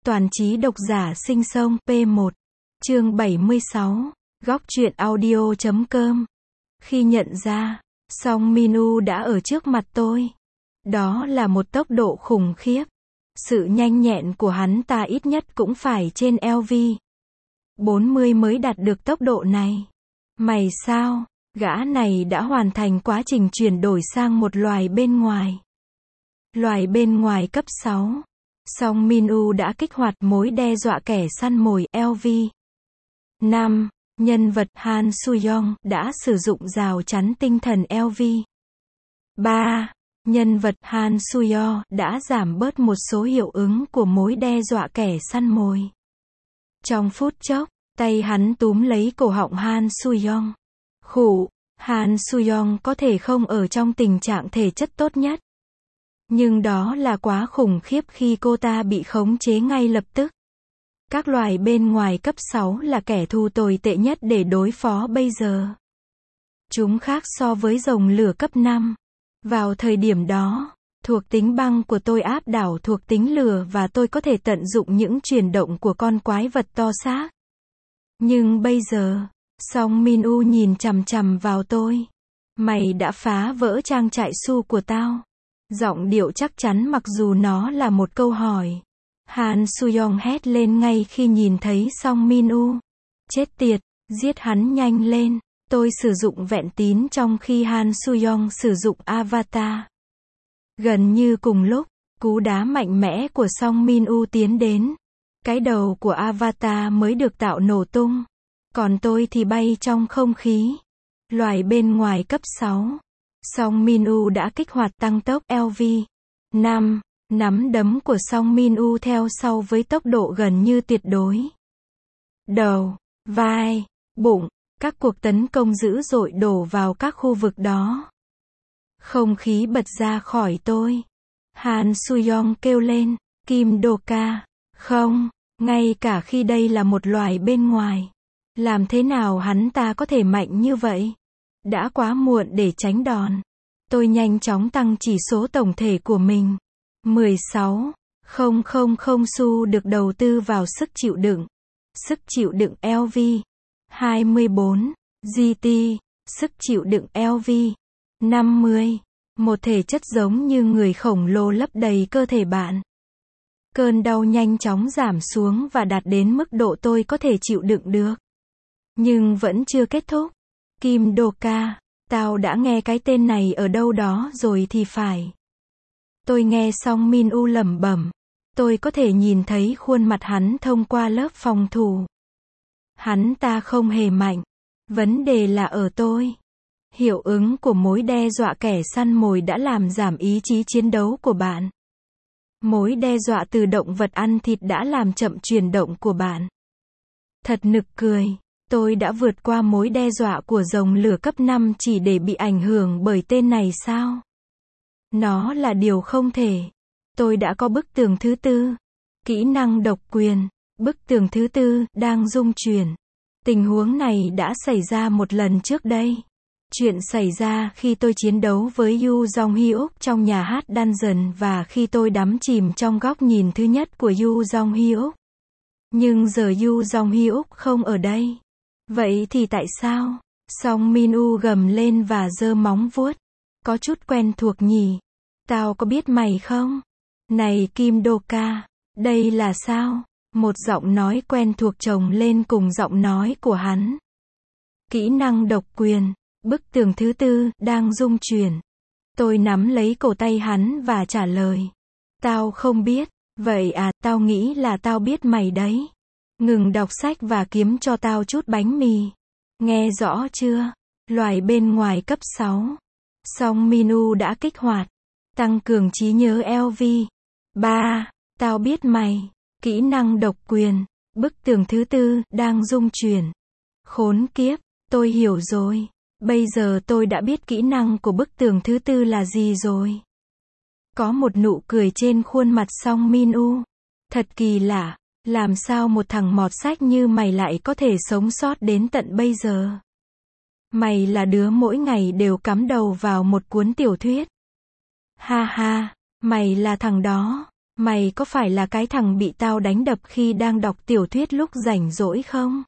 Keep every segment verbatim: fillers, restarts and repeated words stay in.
Toàn trí độc giả sinh sông P một. Chương bảy mươi sáu. Góc truyện audio chấm com. Khi nhận ra, Song Min-woo đã ở trước mặt tôi. Đó là một tốc độ khủng khiếp. Sự nhanh nhẹn của hắn ta ít nhất cũng phải trên L V bốn mươi mới đạt được tốc độ này. Mày sao? Gã này đã hoàn thành quá trình chuyển đổi sang một loài bên ngoài. Loài bên ngoài cấp sáu. Song Min-woo đã kích hoạt mối đe dọa kẻ săn mồi L V năm. Nhân vật Han Soo-young đã sử dụng rào chắn tinh thần L V ba. Nhân vật Han Soo-yeol đã giảm bớt một số hiệu ứng của mối đe dọa kẻ săn mồi. Trong phút chốc, tay hắn túm lấy cổ họng Han Soo-young. Khụ, Han Soo-young có thể không ở trong tình trạng thể chất tốt nhất. Nhưng đó là quá khủng khiếp khi cô ta bị khống chế ngay lập tức. Các loài bên ngoài cấp sáu là kẻ thù tồi tệ nhất để đối phó bây giờ. Chúng khác so với rồng lửa cấp năm. Vào thời điểm đó, thuộc tính băng của tôi áp đảo thuộc tính lửa và tôi có thể tận dụng những chuyển động của con quái vật to xác. Nhưng bây giờ, Song Min-woo nhìn chằm chằm vào tôi. Mày đã phá vỡ trang trại su của tao. Giọng điệu chắc chắn mặc dù nó là một câu hỏi. Han Soo-young hét lên ngay khi nhìn thấy Song Min-woo. Chết tiệt, giết hắn nhanh lên. Tôi sử dụng vẹn tín trong khi Han Soo-young sử dụng Avatar. Gần như cùng lúc, cú đá mạnh mẽ của Song Min-woo tiến đến. Cái đầu của Avatar mới được tạo nổ tung. Còn tôi thì bay trong không khí. Loài bên ngoài cấp sáu. Song Min-woo đã kích hoạt tăng tốc L V năm. Nắm đấm của Song Min-woo theo sau với tốc độ gần như tuyệt đối. Đầu, vai, bụng, các cuộc tấn công dữ dội đổ vào các khu vực đó. Không khí bật ra khỏi tôi. Han Soo-young kêu lên, Kim Do-ka, không, ngay cả khi đây là một loài bên ngoài. Làm thế nào hắn ta có thể mạnh như vậy? Đã quá muộn để tránh đòn. Tôi nhanh chóng tăng chỉ số tổng thể của mình. mười sáu nghìn xu được đầu tư vào sức chịu đựng. Sức chịu đựng L V hai mươi bốn G T. Sức chịu đựng L V năm mươi. Một thể chất giống như người khổng lồ lấp đầy cơ thể bạn. Cơn đau nhanh chóng giảm xuống và đạt đến mức độ tôi có thể chịu đựng được. Nhưng vẫn chưa kết thúc. Kim Do-ka, tao đã nghe cái tên này ở đâu đó rồi thì phải. Tôi nghe Song Min-woo lẩm bẩm. Tôi có thể nhìn thấy khuôn mặt hắn thông qua lớp phòng thủ. Hắn ta không hề mạnh. Vấn đề là ở tôi. Hiệu ứng của mối đe dọa kẻ săn mồi đã làm giảm ý chí chiến đấu của bạn. Mối đe dọa từ động vật ăn thịt đã làm chậm chuyển động của bạn. Thật nực cười. Tôi đã vượt qua mối đe dọa của rồng lửa cấp năm chỉ để bị ảnh hưởng bởi tên này sao? Nó là điều không thể. Tôi đã có bức tường thứ tư. Kỹ năng độc quyền. Bức tường thứ tư đang rung chuyển. Tình huống này đã xảy ra một lần trước đây. Chuyện xảy ra khi tôi chiến đấu với Yoo Jong-hyuk trong nhà hát Dungeon và khi tôi đắm chìm trong góc nhìn thứ nhất của Yoo Jong-hyuk. Nhưng giờ Yoo Jong-hyuk không ở đây. Vậy thì tại sao? Song Min-woo gầm lên và giơ móng vuốt. Có chút quen thuộc nhỉ? Tao có biết mày không? Này Kim Do-ka, đây là sao? Một giọng nói quen thuộc chồng lên cùng giọng nói của hắn. Kỹ năng độc quyền. Bức tường thứ tư đang rung chuyển. Tôi nắm lấy cổ tay hắn và trả lời. Tao không biết. Vậy à, tao nghĩ là tao biết mày đấy. Ngừng đọc sách và kiếm cho tao chút bánh mì. Nghe rõ chưa? Loài bên ngoài cấp sáu. Song Min-woo đã kích hoạt. Tăng cường trí nhớ L V ba. Tao biết mày. Kỹ năng độc quyền. Bức tường thứ tư đang rung chuyển. Khốn kiếp, tôi hiểu rồi. Bây giờ tôi đã biết kỹ năng của bức tường thứ tư là gì rồi. Có một nụ cười trên khuôn mặt Song Min-woo. Thật kỳ lạ. Làm sao một thằng mọt sách như mày lại có thể sống sót đến tận bây giờ? Mày là đứa mỗi ngày đều cắm đầu vào một cuốn tiểu thuyết. Ha ha, mày là thằng đó. Mày có phải là cái thằng bị tao đánh đập khi đang đọc tiểu thuyết lúc rảnh rỗi không?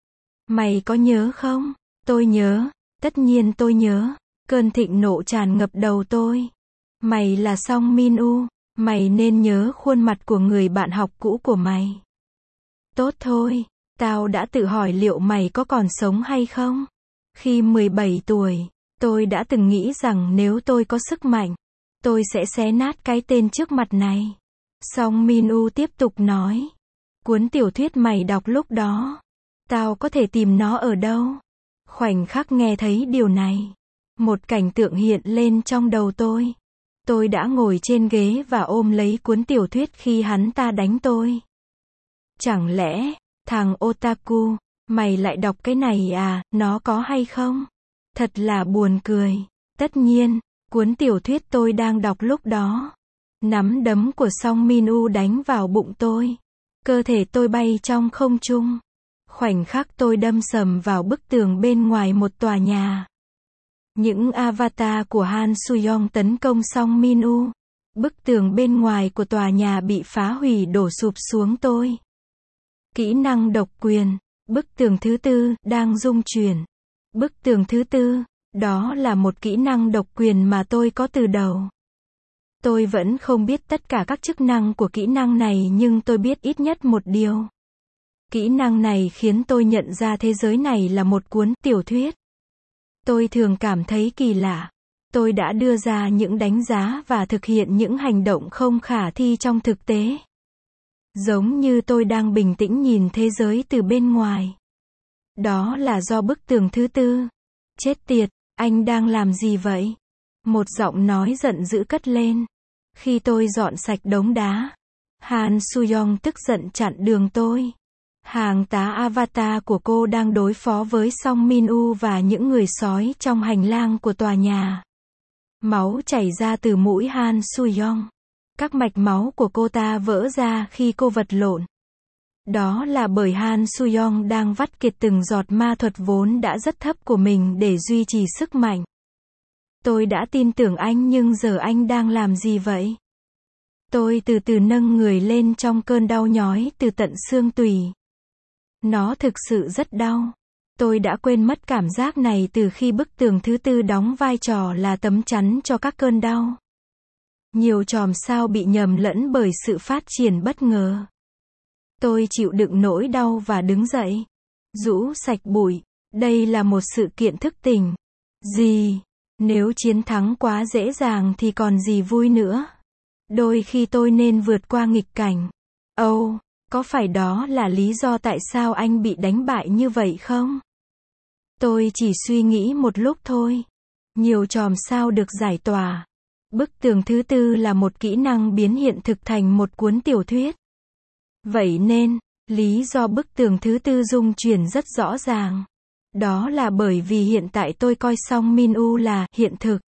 Mày có nhớ không? Tôi nhớ, tất nhiên tôi nhớ. Cơn thịnh nộ tràn ngập đầu tôi. Mày là Song Min-woo, mày nên nhớ khuôn mặt của người bạn học cũ của mày. Tốt thôi, tao đã tự hỏi liệu mày có còn sống hay không? Khi mười bảy tuổi, tôi đã từng nghĩ rằng nếu tôi có sức mạnh, tôi sẽ xé nát cái tên trước mặt này. Song Min-woo tiếp tục nói. Cuốn tiểu thuyết mày đọc lúc đó, tao có thể tìm nó ở đâu? Khoảnh khắc nghe thấy điều này, một cảnh tượng hiện lên trong đầu tôi. Tôi đã ngồi trên ghế và ôm lấy cuốn tiểu thuyết khi hắn ta đánh tôi. Chẳng lẽ, thằng otaku, mày lại đọc cái này à, nó có hay không? Thật là buồn cười. Tất nhiên, cuốn tiểu thuyết tôi đang đọc lúc đó. Nắm đấm của Song Min-woo đánh vào bụng tôi. Cơ thể tôi bay trong không trung. Khoảnh khắc tôi đâm sầm vào bức tường bên ngoài một tòa nhà. Những avatar của Han Soo-young tấn công Song Min-woo. Bức tường bên ngoài của tòa nhà bị phá hủy đổ sụp xuống tôi. Kỹ năng độc quyền. Bức tường thứ tư đang rung chuyển. Bức tường thứ tư, đó là một kỹ năng độc quyền mà tôi có từ đầu. Tôi vẫn không biết tất cả các chức năng của kỹ năng này nhưng tôi biết ít nhất một điều. Kỹ năng này khiến tôi nhận ra thế giới này là một cuốn tiểu thuyết. Tôi thường cảm thấy kỳ lạ. Tôi đã đưa ra những đánh giá và thực hiện những hành động không khả thi trong thực tế. Giống như tôi đang bình tĩnh nhìn thế giới từ bên ngoài. Đó là do bức tường thứ tư. Chết tiệt, anh đang làm gì vậy? Một giọng nói giận dữ cất lên. Khi tôi dọn sạch đống đá, Han Soo-young tức giận chặn đường tôi. Hàng tá avatar của cô đang đối phó với Song Min-woo và những người sói trong hành lang của tòa nhà. Máu chảy ra từ mũi Han Soo-young. Các mạch máu của cô ta vỡ ra khi cô vật lộn. Đó là bởi Han Soo-young đang vắt kiệt từng giọt ma thuật vốn đã rất thấp của mình để duy trì sức mạnh. Tôi đã tin tưởng anh nhưng giờ anh đang làm gì vậy? Tôi từ từ nâng người lên trong cơn đau nhói từ tận xương tủy. Nó thực sự rất đau. Tôi đã quên mất cảm giác này từ khi bức tường thứ tư đóng vai trò là tấm chắn cho các cơn đau. Nhiều chòm sao bị nhầm lẫn bởi sự phát triển bất ngờ. Tôi chịu đựng nỗi đau và đứng dậy. Rũ sạch bụi. Đây là một sự kiện thức tỉnh. Gì? Nếu chiến thắng quá dễ dàng thì còn gì vui nữa. Đôi khi tôi nên vượt qua nghịch cảnh. Ồ, oh, có phải đó là lý do tại sao anh bị đánh bại như vậy không? Tôi chỉ suy nghĩ một lúc thôi. Nhiều chòm sao được giải tỏa. Bức tường thứ tư là một kỹ năng biến hiện thực thành một cuốn tiểu thuyết. Vậy nên, lý do bức tường thứ tư rung chuyển rất rõ ràng. Đó là bởi vì hiện tại tôi coi Song Min-woo là hiện thực.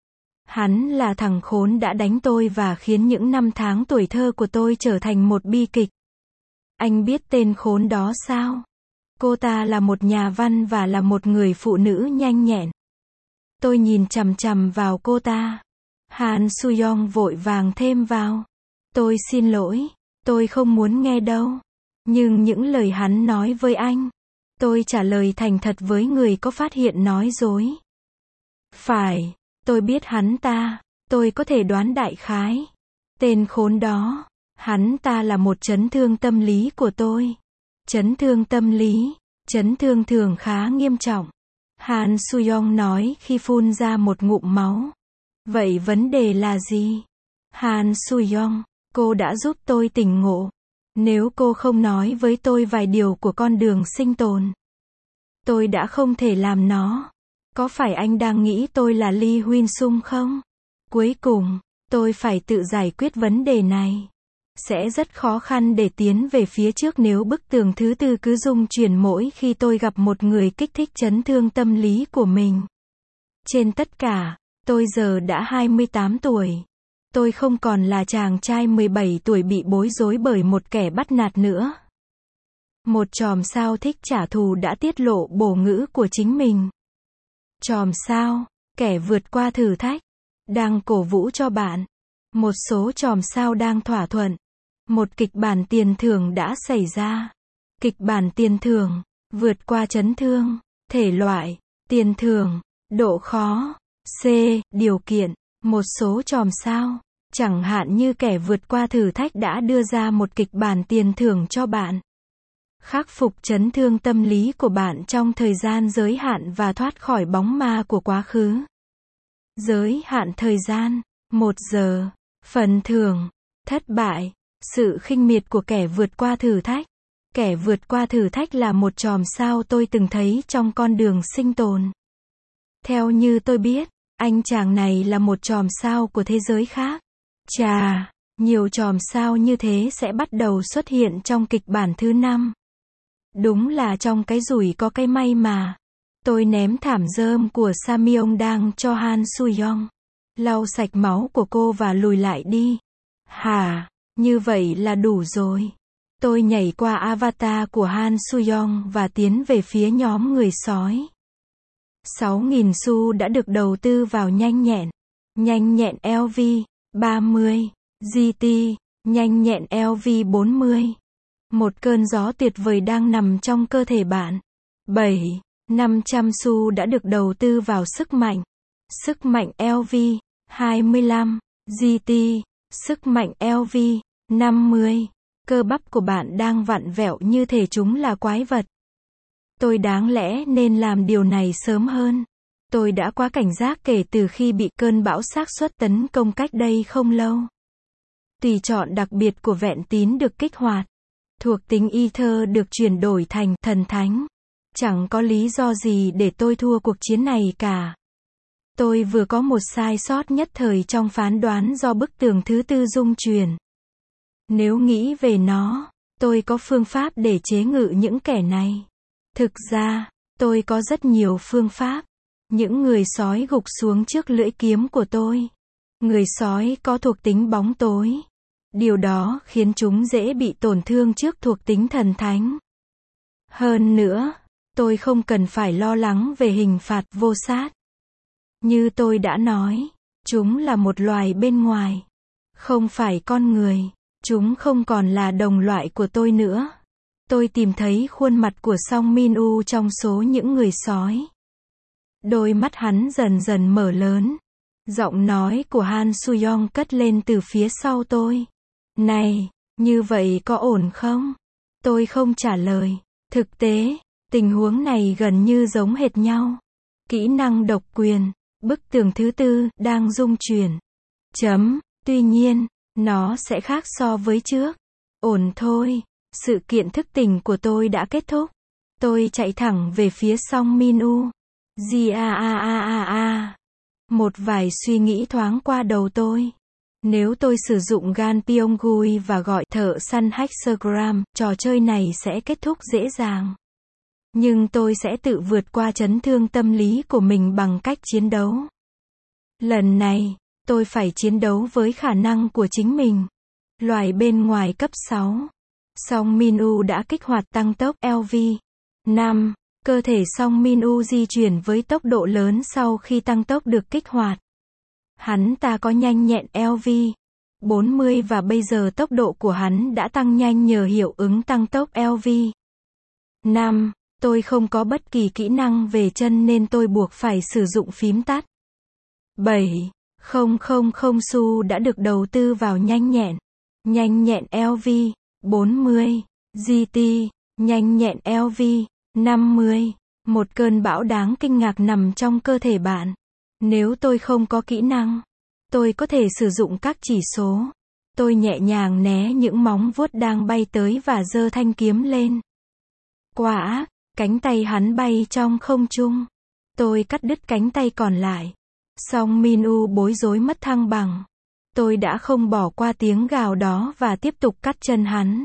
Hắn là thằng khốn đã đánh tôi và khiến những năm tháng tuổi thơ của tôi trở thành một bi kịch. Anh biết tên khốn đó sao? Cô ta là một nhà văn và là một người phụ nữ nhanh nhẹn. Tôi nhìn chằm chằm vào cô ta. Han Soo-young vội vàng thêm vào. Tôi xin lỗi, tôi không muốn nghe đâu. Nhưng những lời hắn nói với anh, tôi trả lời thành thật với người có phát hiện nói dối. Phải, tôi biết hắn ta, tôi có thể đoán đại khái. Tên khốn đó, hắn ta là một chấn thương tâm lý của tôi. Chấn thương tâm lý, chấn thương thường khá nghiêm trọng. Han Soo-young nói khi phun ra một ngụm máu. Vậy vấn đề là gì? Han Soo-young, cô đã giúp tôi tỉnh ngộ. Nếu cô không nói với tôi vài điều của con đường sinh tồn, tôi đã không thể làm nó. Có phải anh đang nghĩ tôi là Lee Huynh Sung không? Cuối cùng, tôi phải tự giải quyết vấn đề này. Sẽ rất khó khăn để tiến về phía trước nếu bức tường thứ tư cứ rung chuyển mỗi khi tôi gặp một người kích thích chấn thương tâm lý của mình. Trên tất cả, tôi giờ đã hai mươi tám tuổi. Tôi không còn là chàng trai mười bảy tuổi bị bối rối bởi một kẻ bắt nạt nữa. Một chòm sao thích trả thù đã tiết lộ bổ ngữ của chính mình. Chòm sao, kẻ vượt qua thử thách, đang cổ vũ cho bạn. Một số chòm sao đang thỏa thuận. Một kịch bản tiền thưởng đã xảy ra. Kịch bản tiền thưởng, vượt qua chấn thương. Thể loại, tiền thưởng. Độ khó, C. Điều kiện, một số chòm sao, chẳng hạn như kẻ vượt qua thử thách đã đưa ra một kịch bản tiền thưởng cho bạn. Khắc phục chấn thương tâm lý của bạn trong thời gian giới hạn và thoát khỏi bóng ma của quá khứ. Giới hạn thời gian, một giờ. Phần thưởng, thất bại, sự khinh miệt của kẻ vượt qua thử thách. Kẻ vượt qua thử thách là một chòm sao tôi từng thấy trong con đường sinh tồn. Theo như tôi biết, anh chàng này là một chòm sao của thế giới khác. Chà, nhiều chòm sao như thế sẽ bắt đầu xuất hiện trong kịch bản thứ năm. Đúng là trong cái rủi có cái may mà. Tôi ném thảm rơm của Samyong đang cho Han Soo-young. Lau sạch máu của cô và lùi lại đi. Hả, như vậy là đủ rồi. Tôi nhảy qua avatar của Han Soo-young và tiến về phía nhóm người sói. sáu nghìn xu đã được đầu tư vào nhanh nhẹn. Nhanh nhẹn L V, ba mươi. G T, nhanh nhẹn L V bốn mươi. Một cơn gió tuyệt vời đang nằm trong cơ thể bạn. bảy. năm trăm xu đã được đầu tư vào sức mạnh. Sức mạnh L V, hai mươi lăm. G T, sức mạnh L V, năm mươi. Cơ bắp của bạn đang vặn vẹo như thể chúng là quái vật. Tôi đáng lẽ nên làm điều này sớm hơn. Tôi đã quá cảnh giác kể từ khi bị cơn bão xác suất tấn công cách đây không lâu. Tùy chọn đặc biệt của vẹn tín được kích hoạt. Thuộc tính Ether được chuyển đổi thành thần thánh. Chẳng có lý do gì để tôi thua cuộc chiến này cả. Tôi vừa có một sai sót nhất thời trong phán đoán do bức tường thứ tư dung chuyển. Nếu nghĩ về nó, tôi có phương pháp để chế ngự những kẻ này. Thực ra, tôi có rất nhiều phương pháp. Những người sói gục xuống trước lưỡi kiếm của tôi. Người sói có thuộc tính bóng tối. Điều đó khiến chúng dễ bị tổn thương trước thuộc tính thần thánh. Hơn nữa, tôi không cần phải lo lắng về hình phạt vô sát. Như tôi đã nói, chúng là một loài bên ngoài. Không phải con người. Chúng không còn là đồng loại của tôi nữa. Tôi tìm thấy khuôn mặt của Song Min-woo trong số những người sói. Đôi mắt hắn dần dần mở lớn. Giọng nói của Han Soo-young cất lên từ phía sau tôi. Này, như vậy có ổn không? Tôi không trả lời. Thực tế, tình huống này gần như giống hệt nhau. Kỹ năng độc quyền, bức tường thứ tư, đang dung chuyển. Chấm, tuy nhiên, nó sẽ khác so với trước. Ổn thôi, sự kiện thức tỉnh của tôi đã kết thúc. Tôi chạy thẳng về phía Song Min-woo. G a a a a a. Một vài suy nghĩ thoáng qua đầu tôi. Nếu tôi sử dụng Gan Pyonggui và gọi thợ săn Hexagram, trò chơi này sẽ kết thúc dễ dàng. Nhưng tôi sẽ tự vượt qua chấn thương tâm lý của mình bằng cách chiến đấu. Lần này, tôi phải chiến đấu với khả năng của chính mình. Loài bên ngoài cấp sáu. Song Min-woo đã kích hoạt tăng tốc L V. năm. Cơ thể Song Min-woo di chuyển với tốc độ lớn sau khi tăng tốc được kích hoạt. Hắn ta có nhanh nhẹn L V. bốn mươi và bây giờ tốc độ của hắn đã tăng nhanh nhờ hiệu ứng tăng tốc L V. năm. Tôi không có bất kỳ kỹ năng về chân nên tôi buộc phải sử dụng phím tắt. bảy. không không không xu đã được đầu tư vào nhanh nhẹn. Nhanh nhẹn L V. bốn mươi. G T. Nhanh nhẹn L V. năm mươi. Một cơn bão đáng kinh ngạc nằm trong cơ thể bạn. Nếu tôi không có kỹ năng, tôi có thể sử dụng các chỉ số. Tôi nhẹ nhàng né những móng vuốt đang bay tới và giơ thanh kiếm lên. Quả ác, cánh tay hắn bay trong không trung. Tôi cắt đứt cánh tay còn lại. Song Min-woo bối rối mất thăng bằng. Tôi đã không bỏ qua tiếng gào đó và tiếp tục cắt chân hắn.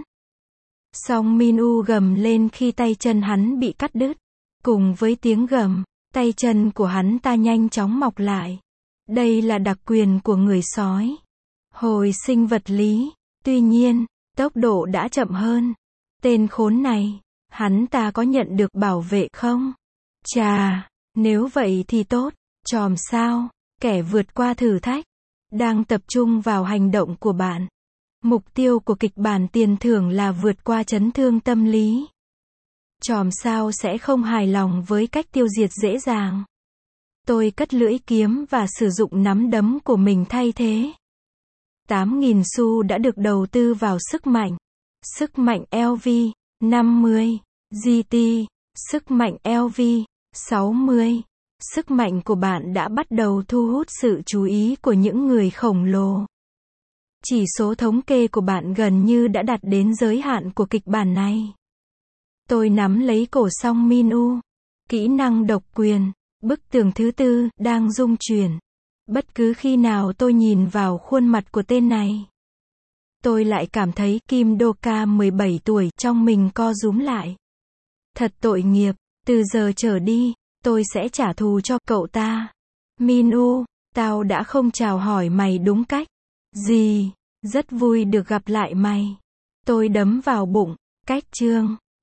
Song Min-woo gầm lên khi tay chân hắn bị cắt đứt. Cùng với tiếng gầm, tay chân của hắn ta nhanh chóng mọc lại. Đây là đặc quyền của người sói. Hồi sinh vật lý. Tuy nhiên, tốc độ đã chậm hơn. Tên khốn này, hắn ta có nhận được bảo vệ không? Chà, nếu vậy thì tốt. Chòm sao, kẻ vượt qua thử thách. đang tập trung vào hành động của bạn. Mục tiêu của kịch bản tiền thưởng là vượt qua chấn thương tâm lý. Chòm sao sẽ không hài lòng với cách tiêu diệt dễ dàng. Tôi cất lưỡi kiếm và sử dụng nắm đấm của mình thay thế. tám nghìn xu đã được đầu tư vào sức mạnh. Sức mạnh lờ vê, năm mươi. giê tê, sức mạnh lờ vê, sáu mươi. Sức mạnh của bạn đã bắt đầu thu hút sự chú ý của những người khổng lồ. Chỉ số thống kê của bạn gần như đã đạt đến giới hạn của kịch bản này. Tôi nắm lấy cổ Song Min-woo. Kỹ năng độc quyền. Bức tường thứ tư đang rung chuyển. Bất cứ khi nào tôi nhìn vào khuôn mặt của tên này, tôi lại cảm thấy Kim Do-ka mười bảy tuổi trong mình co rúm lại. Thật tội nghiệp, từ giờ trở đi, tôi sẽ trả thù cho cậu ta. Min-woo, tao đã không chào hỏi mày đúng cách. Gì? Rất vui được gặp lại mày. Tôi đấm vào bụng. Cách chương